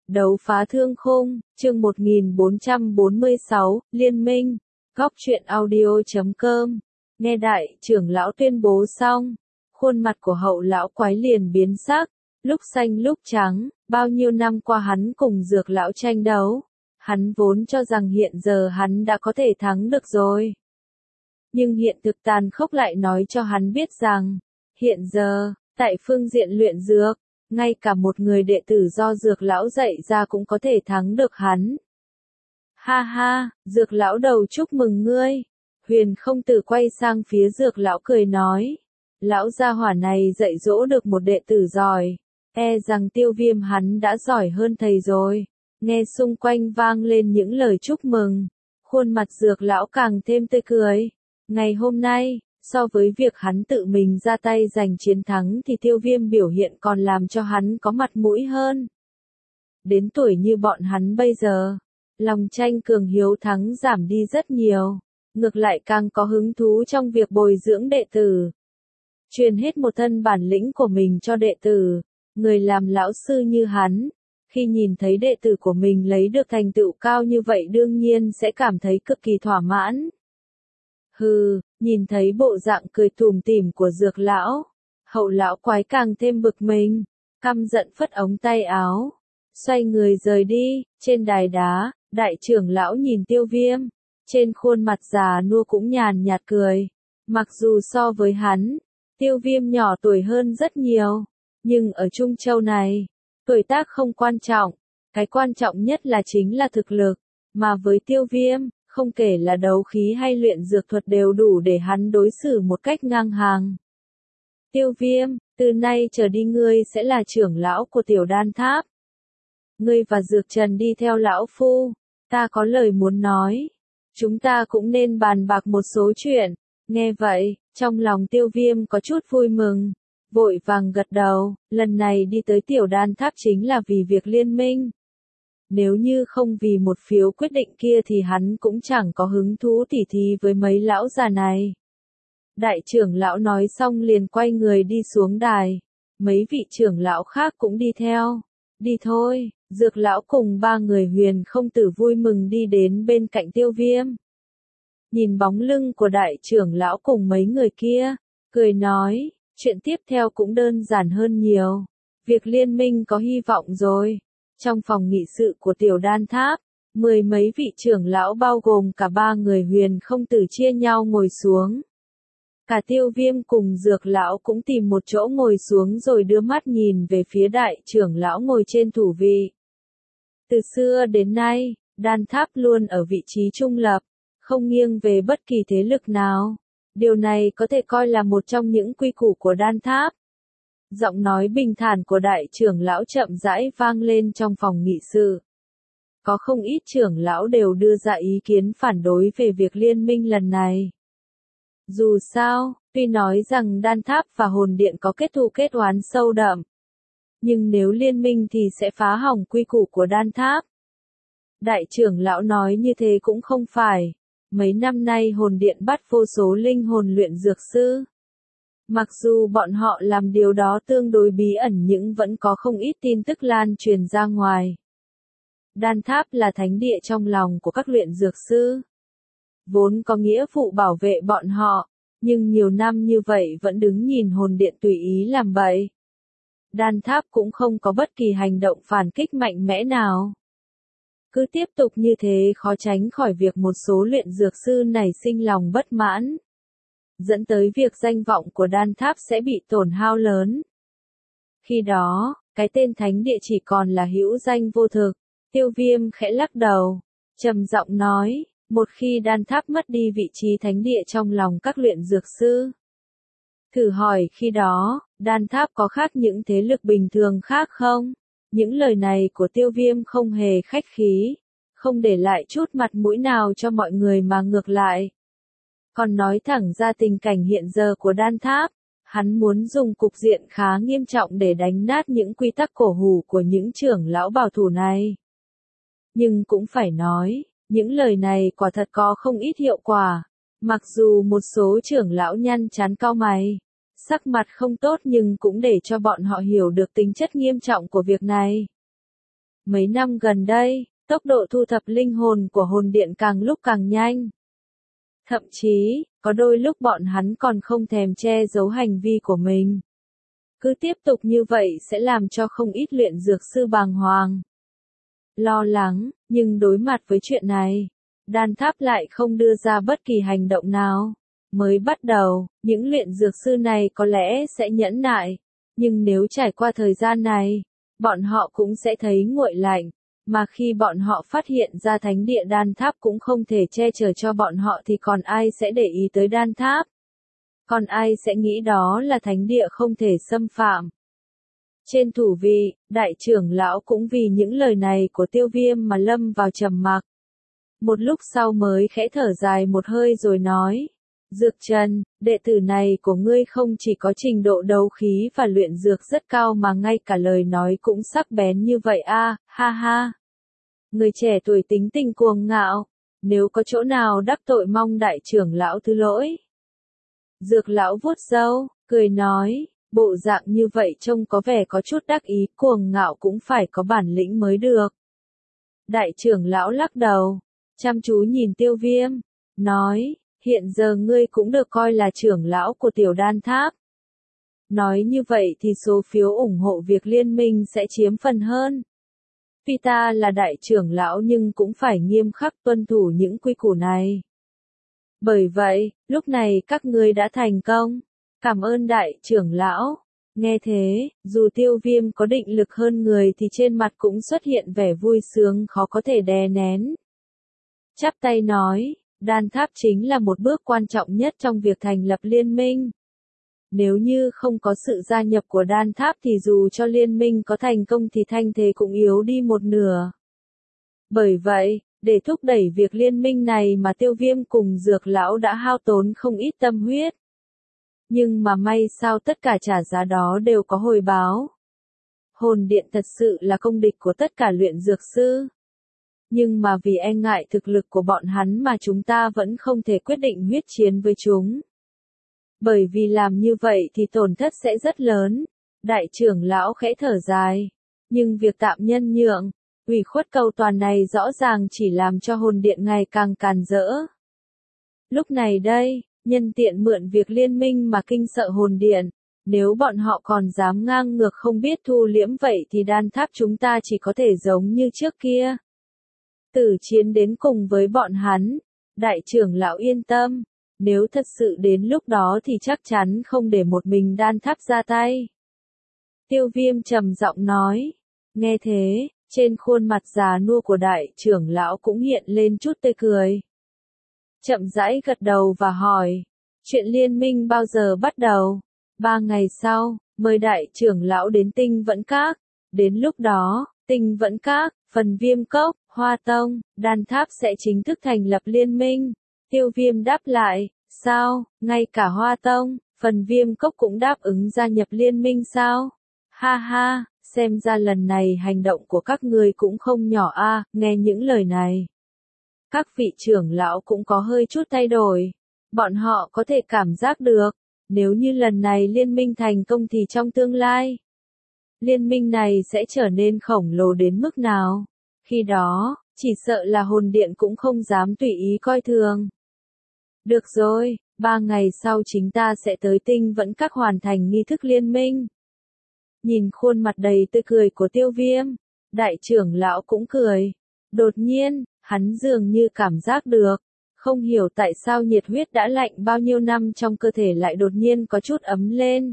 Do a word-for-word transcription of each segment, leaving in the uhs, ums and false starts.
Đấu phá thương khung, chương một nghìn bốn trăm bốn mươi sáu, Liên minh, góc truyện audio chấm com. Nghe đại trưởng lão tuyên bố xong, khuôn mặt của hậu lão quái liền biến sắc, lúc xanh lúc trắng, bao nhiêu năm qua hắn cùng dược lão tranh đấu. Hắn vốn cho rằng hiện giờ hắn đã có thể thắng được rồi. Nhưng hiện thực tàn khốc lại nói cho hắn biết rằng, hiện giờ, tại phương diện luyện dược, ngay cả một người đệ tử do dược lão dạy ra cũng có thể thắng được hắn. Ha ha, dược lão đầu chúc mừng ngươi. Huyền không tử quay sang phía dược lão cười nói. Lão gia hỏa này dạy dỗ được một đệ tử giỏi. E rằng Tiêu Viêm hắn đã giỏi hơn thầy rồi. Nghe xung quanh vang lên những lời chúc mừng. Khuôn mặt dược lão càng thêm tươi cười. Ngày hôm nay, so với việc hắn tự mình ra tay giành chiến thắng thì Tiêu Viêm biểu hiện còn làm cho hắn có mặt mũi hơn. Đến tuổi như bọn hắn bây giờ, lòng tranh cường hiếu thắng giảm đi rất nhiều, ngược lại càng có hứng thú trong việc bồi dưỡng đệ tử. Truyền hết một thân bản lĩnh của mình cho đệ tử, người làm lão sư như hắn, khi nhìn thấy đệ tử của mình lấy được thành tựu cao như vậy đương nhiên sẽ cảm thấy cực kỳ thỏa mãn. Hừ, nhìn thấy bộ dạng cười tủm tỉm của dược lão, hậu lão quái càng thêm bực mình, căm giận phất ống tay áo, xoay người rời đi. Trên đài đá, đại trưởng lão nhìn Tiêu Viêm, trên khuôn mặt già nua cũng nhàn nhạt cười. Mặc dù so với hắn, Tiêu Viêm nhỏ tuổi hơn rất nhiều, nhưng ở Trung Châu này, tuổi tác không quan trọng, cái quan trọng nhất là chính là thực lực, mà với Tiêu Viêm, không kể là đấu khí hay luyện dược thuật đều đủ để hắn đối xử một cách ngang hàng. Tiêu Viêm, từ nay trở đi ngươi sẽ là trưởng lão của Tiểu Đan Tháp. Ngươi và Dược Trần đi theo lão phu, ta có lời muốn nói. Chúng ta cũng nên bàn bạc một số chuyện. Nghe vậy, trong lòng Tiêu Viêm có chút vui mừng, vội vàng gật đầu, lần này đi tới Tiểu Đan Tháp chính là vì việc liên minh. Nếu như không vì một phiếu quyết định kia thì hắn cũng chẳng có hứng thú tỉ thí với mấy lão già này. Đại trưởng lão nói xong liền quay người đi xuống đài. Mấy vị trưởng lão khác cũng đi theo. Đi thôi, dược lão cùng ba người Huyền không tử vui mừng đi đến bên cạnh Tiêu Viêm. Nhìn bóng lưng của đại trưởng lão cùng mấy người kia, cười nói, chuyện tiếp theo cũng đơn giản hơn nhiều. Việc liên minh có hy vọng rồi. Trong phòng nghị sự của Tiểu Đan Tháp, mười mấy vị trưởng lão bao gồm cả ba người Huyền không tử chia nhau ngồi xuống. Cả Tiêu Viêm cùng dược lão cũng tìm một chỗ ngồi xuống rồi đưa mắt nhìn về phía đại trưởng lão ngồi trên thủ vị. Từ xưa đến nay, Đan Tháp luôn ở vị trí trung lập, không nghiêng về bất kỳ thế lực nào. Điều này có thể coi là một trong những quy củ của Đan Tháp. Giọng nói bình thản của đại trưởng lão chậm rãi vang lên trong phòng nghị sự. Có không ít trưởng lão đều đưa ra ý kiến phản đối về việc liên minh lần này. Dù sao, tuy nói rằng Đan Tháp và Hồn Điện có kết thù kết oán sâu đậm, nhưng nếu liên minh thì sẽ phá hỏng quy củ của Đan Tháp. Đại trưởng lão nói như thế cũng không phải. Mấy năm nay Hồn Điện bắt vô số linh hồn luyện dược sư. Mặc dù bọn họ làm điều đó tương đối bí ẩn nhưng vẫn có không ít tin tức lan truyền ra ngoài. Đan Tháp là thánh địa trong lòng của các luyện dược sư. Vốn có nghĩa vụ bảo vệ bọn họ, nhưng nhiều năm như vậy vẫn đứng nhìn Hồn Điện tùy ý làm bậy. Đan Tháp cũng không có bất kỳ hành động phản kích mạnh mẽ nào. Cứ tiếp tục như thế khó tránh khỏi việc một số luyện dược sư nảy sinh lòng bất mãn, dẫn tới việc danh vọng của Đan Tháp sẽ bị tổn hao lớn. Khi đó, cái tên thánh địa chỉ còn là hữu danh vô thực. Tiêu Viêm khẽ lắc đầu, trầm giọng nói, một khi Đan Tháp mất đi vị trí thánh địa trong lòng các luyện dược sư. Thử hỏi khi đó, Đan Tháp có khác những thế lực bình thường khác không? Những lời này của Tiêu Viêm không hề khách khí, không để lại chút mặt mũi nào cho mọi người mà ngược lại. Còn nói thẳng ra tình cảnh hiện giờ của Đan Tháp, hắn muốn dùng cục diện khá nghiêm trọng để đánh nát những quy tắc cổ hủ của những trưởng lão bảo thủ này. Nhưng cũng phải nói, những lời này quả thật có không ít hiệu quả. Mặc dù một số trưởng lão nhăn chán cau mày, sắc mặt không tốt nhưng cũng để cho bọn họ hiểu được tính chất nghiêm trọng của việc này. Mấy năm gần đây, tốc độ thu thập linh hồn của hồn điện càng lúc càng nhanh. Thậm chí, có đôi lúc bọn hắn còn không thèm che giấu hành vi của mình. Cứ tiếp tục như vậy sẽ làm cho không ít luyện dược sư bàng hoàng, lo lắng, nhưng đối mặt với chuyện này, Đan Tháp lại không đưa ra bất kỳ hành động nào. Mới bắt đầu, những luyện dược sư này có lẽ sẽ nhẫn nại, nhưng nếu trải qua thời gian này, bọn họ cũng sẽ thấy nguội lạnh, mà khi bọn họ phát hiện ra thánh địa Đan Tháp cũng không thể che chở cho bọn họ thì còn ai sẽ để ý tới Đan Tháp? Còn ai sẽ nghĩ đó là thánh địa không thể xâm phạm? Trên thủ vị, đại trưởng lão cũng vì những lời này của Tiêu Viêm mà lâm vào trầm mặc. Một lúc sau mới khẽ thở dài một hơi rồi nói, Dược Trần, đệ tử này của ngươi không chỉ có trình độ đấu khí và luyện dược rất cao mà ngay cả lời nói cũng sắc bén như vậy a, ha ha. Người trẻ tuổi tính tình cuồng ngạo, nếu có chỗ nào đắc tội mong đại trưởng lão thứ lỗi. Dược lão vuốt râu, cười nói, bộ dạng như vậy trông có vẻ có chút đắc ý, cuồng ngạo cũng phải có bản lĩnh mới được. Đại trưởng lão lắc đầu, chăm chú nhìn Tiêu Viêm, nói, hiện giờ ngươi cũng được coi là trưởng lão của tiểu Đan Tháp. Nói như vậy thì số phiếu ủng hộ việc liên minh sẽ chiếm phần hơn. Tuy ta là đại trưởng lão nhưng cũng phải nghiêm khắc tuân thủ những quy củ này. Bởi vậy, lúc này các ngươi đã thành công. Cảm ơn đại trưởng lão. Nghe thế, dù Tiêu Viêm có định lực hơn người thì trên mặt cũng xuất hiện vẻ vui sướng khó có thể đè nén. Chắp tay nói, Đan Tháp chính là một bước quan trọng nhất trong việc thành lập liên minh. Nếu như không có sự gia nhập của Đan Tháp thì dù cho liên minh có thành công thì thanh thế cũng yếu đi một nửa. Bởi vậy, để thúc đẩy việc liên minh này mà Tiêu Viêm cùng Dược lão đã hao tốn không ít tâm huyết. Nhưng mà may sao tất cả trả giá đó đều có hồi báo. Hồn điện thật sự là công địch của tất cả luyện dược sư. Nhưng mà vì e ngại thực lực của bọn hắn mà chúng ta vẫn không thể quyết định huyết chiến với chúng. Bởi vì làm như vậy thì tổn thất sẽ rất lớn. Đại trưởng lão khẽ thở dài. Nhưng việc tạm nhân nhượng, ủy khuất cầu toàn này rõ ràng chỉ làm cho hồn điện ngày càng càn rỡ. Lúc này đây, nhân tiện mượn việc liên minh mà kinh sợ hồn điện. Nếu bọn họ còn dám ngang ngược không biết thu liễm vậy thì Đan Tháp chúng ta chỉ có thể giống như trước kia. Tử chiến đến cùng với bọn hắn. Đại trưởng lão yên tâm. Nếu thật sự đến lúc đó thì chắc chắn không để một mình Đan Tháp ra tay. Tiêu Viêm trầm giọng nói. Nghe thế, trên khuôn mặt già nua của đại trưởng lão cũng hiện lên chút tươi cười. Chậm rãi gật đầu và hỏi. Chuyện liên minh bao giờ bắt đầu? Ba ngày sau, mời đại trưởng lão đến Tinh Vẫn Các. Đến lúc đó, Tinh Vẫn Các, Phần Viêm Cốc, Hoa Tông, Đan Tháp sẽ chính thức thành lập liên minh. Tiêu Viêm đáp lại, sao, ngay cả Hoa Tông, Phần Viêm Cốc cũng đáp ứng gia nhập liên minh sao? Ha ha, xem ra lần này hành động của các ngươi cũng không nhỏ a. À, nghe những lời này. Các vị trưởng lão cũng có hơi chút thay đổi. Bọn họ có thể cảm giác được, nếu như lần này liên minh thành công thì trong tương lai, liên minh này sẽ trở nên khổng lồ đến mức nào. Khi đó, chỉ sợ là hồn điện cũng không dám tùy ý coi thường. Được rồi, ba ngày sau chính ta sẽ tới Tinh Vẫn Các hoàn thành nghi thức liên minh. Nhìn khuôn mặt đầy tươi cười của Tiêu Viêm, đại trưởng lão cũng cười. Đột nhiên, hắn dường như cảm giác được, không hiểu tại sao nhiệt huyết đã lạnh bao nhiêu năm trong cơ thể lại đột nhiên có chút ấm lên.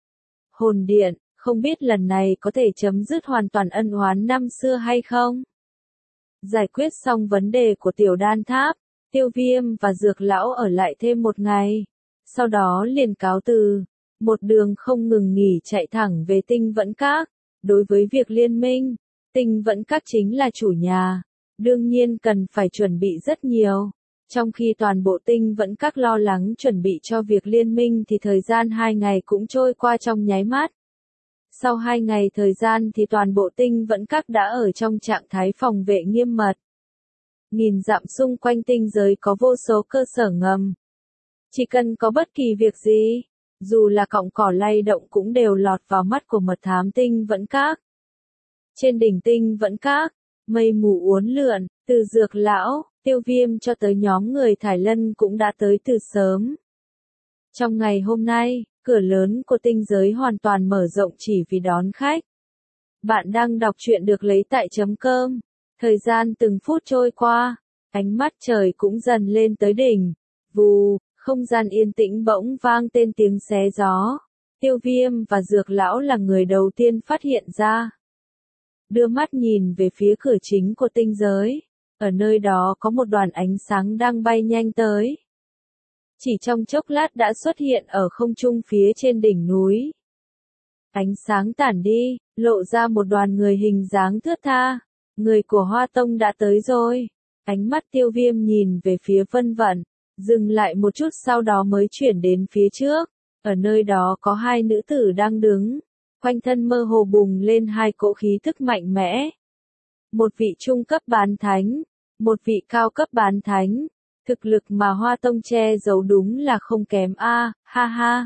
Hồn điện, không biết lần này có thể chấm dứt hoàn toàn ân oán năm xưa hay không? Giải quyết xong vấn đề của tiểu Đan Tháp, Tiêu Viêm và Dược lão ở lại thêm một ngày. Sau đó liền cáo từ, một đường không ngừng nghỉ chạy thẳng về Tinh Vẫn Các. Đối với việc liên minh, Tinh Vẫn Các chính là chủ nhà, đương nhiên cần phải chuẩn bị rất nhiều. Trong khi toàn bộ Tinh Vẫn Các lo lắng chuẩn bị cho việc liên minh thì thời gian hai ngày cũng trôi qua trong nháy mắt. Sau hai ngày thời gian thì toàn bộ Tinh Vẫn Các đã ở trong trạng thái phòng vệ nghiêm mật. Nghìn dặm xung quanh tinh giới có vô số cơ sở ngầm. Chỉ cần có bất kỳ việc gì, dù là cọng cỏ lay động cũng đều lọt vào mắt của mật thám Tinh Vẫn Các. Trên đỉnh Tinh Vẫn Các, mây mù uốn lượn, từ Dược lão, Tiêu Viêm cho tới nhóm người Thải Lân cũng đã tới từ sớm. Trong ngày hôm nay, cửa lớn của tinh giới hoàn toàn mở rộng chỉ vì đón khách. Bạn đang đọc truyện được lấy tại chấm cơm. Thời gian từng phút trôi qua, ánh mắt trời cũng dần lên tới đỉnh. Vù, không gian yên tĩnh bỗng vang tên tiếng xé gió. Tiêu Viêm và Dược lão là người đầu tiên phát hiện ra. Đưa mắt nhìn về phía cửa chính của tinh giới. Ở nơi đó có một đoàn ánh sáng đang bay nhanh tới. Chỉ trong chốc lát đã xuất hiện ở không trung phía trên đỉnh núi. Ánh sáng tản đi, lộ ra một đoàn người hình dáng thướt tha. Người của Hoa Tông đã tới rồi. Ánh mắt Tiêu Viêm nhìn về phía Vân Vận, dừng lại một chút sau đó mới chuyển đến phía trước. Ở nơi đó có hai nữ tử đang đứng. Quanh thân mơ hồ bùng lên hai cỗ khí thức mạnh mẽ. Một vị trung cấp bán thánh, một vị cao cấp bán thánh. Thực lực mà Hoa Tông che giấu đúng là không kém a, ha ha.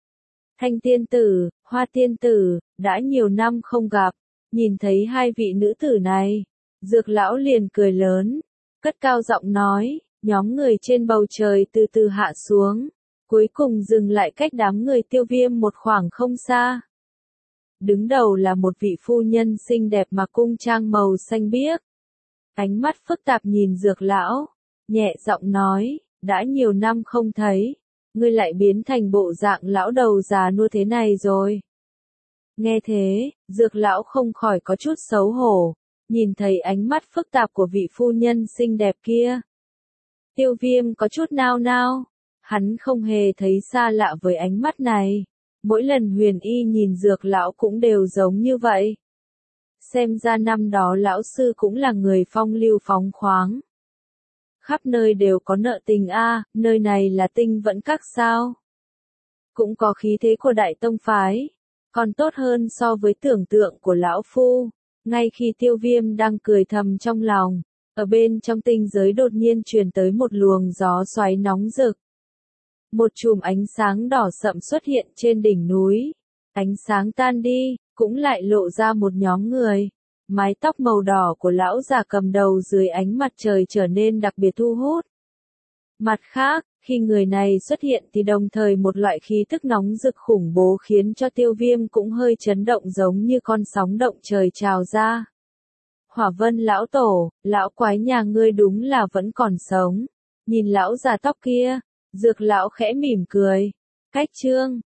Thanh tiên tử, Hoa tiên tử, đã nhiều năm không gặp, nhìn thấy hai vị nữ tử này, Dược lão liền cười lớn, cất cao giọng nói, nhóm người trên bầu trời từ từ hạ xuống, cuối cùng dừng lại cách đám người Tiêu Viêm một khoảng không xa. Đứng đầu là một vị phu nhân xinh đẹp mặc cung trang màu xanh biếc. Ánh mắt phức tạp nhìn Dược lão, nhẹ giọng nói, đã nhiều năm không thấy, ngươi lại biến thành bộ dạng lão đầu già nua thế này rồi. Nghe thế, Dược lão không khỏi có chút xấu hổ, nhìn thấy ánh mắt phức tạp của vị phu nhân xinh đẹp kia. Tiêu Viêm có chút nao nao, hắn không hề thấy xa lạ với ánh mắt này. Mỗi lần Huyền Y nhìn Dược lão cũng đều giống như vậy. Xem ra năm đó lão sư cũng là người phong lưu phóng khoáng. Khắp nơi đều có nợ tình a, nơi này là Tinh Vẫn Các sao? Cũng có khí thế của đại tông phái, còn tốt hơn so với tưởng tượng của lão phu. Ngay khi Tiêu Viêm đang cười thầm trong lòng, ở bên trong tinh giới đột nhiên truyền tới một luồng gió xoáy nóng rực. Một chùm ánh sáng đỏ sậm xuất hiện trên đỉnh núi. Ánh sáng tan đi, cũng lại lộ ra một nhóm người. Mái tóc màu đỏ của lão già cầm đầu dưới ánh mặt trời trở nên đặc biệt thu hút. Mặt khác, khi người này xuất hiện thì đồng thời một loại khí tức nóng rực khủng bố khiến cho Tiêu Viêm cũng hơi chấn động giống như con sóng động trời trào ra. Hỏa Vân lão tổ, lão quái nhà ngươi đúng là vẫn còn sống. Nhìn lão già tóc kia, Dược lão khẽ mỉm cười. Cách chương